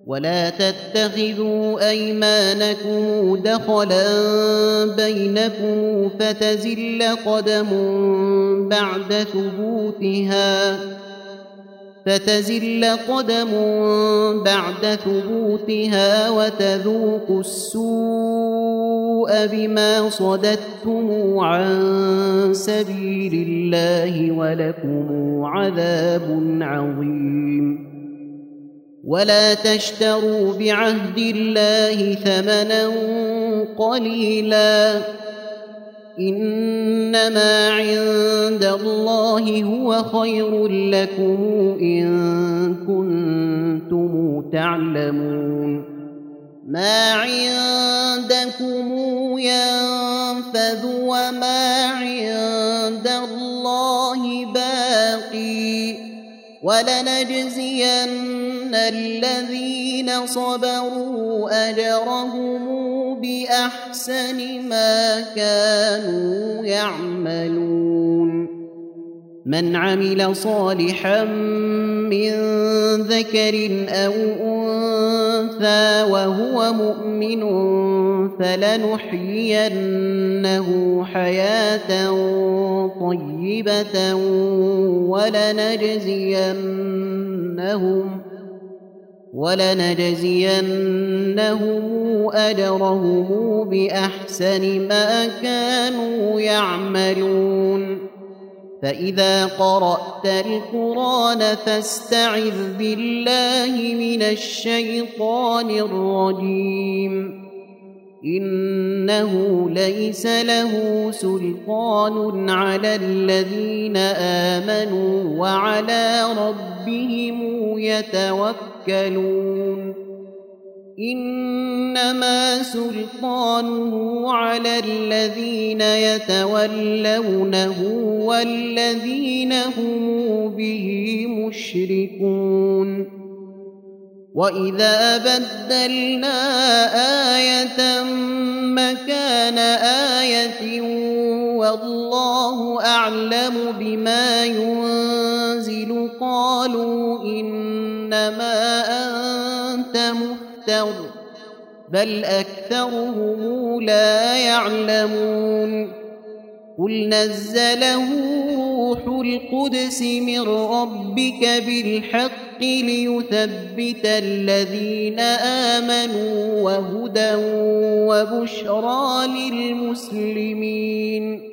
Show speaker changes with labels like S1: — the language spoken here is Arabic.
S1: ولا تتخذوا أيمانكم دخلا بينكم فتزل قدم بعد ثبوتها وتذوقوا السوء بما صددتم عن سبيل الله ولكم عذاب عظيم. ولا تشتروا بعهد الله ثمنا قليلا إنما عند الله هو خير لكم إن كنتم تعلمون. ما عندكم ينفذ وما عند الله باقي ولنجزين الذين صبروا أجرهم بأحسن ما كانوا يعملون. من عمل صالحا من ذكر أو أنثى وهو مؤمن فلنحيينه حياة طيبة ولنجزينهم أجرهم بأحسن ما كانوا يعملون. فإذا قرأت القرآن فاستعذ بالله من الشيطان الرجيم إنه ليس له سلطان على الذين آمنوا وعلى ربهم يتوكلون. إنما سلطانه على الذين يتولونه والذين هم به مشركون. وإذا بدلنا آية مكان آية والله أعلم بما ينزل قالوا إنما أنت مفتر بل أكثرهم لا يعلمون. قل نزله روح القدس من ربك بالحق ليثبت الذين آمنوا وهدى وبشرى للمسلمين.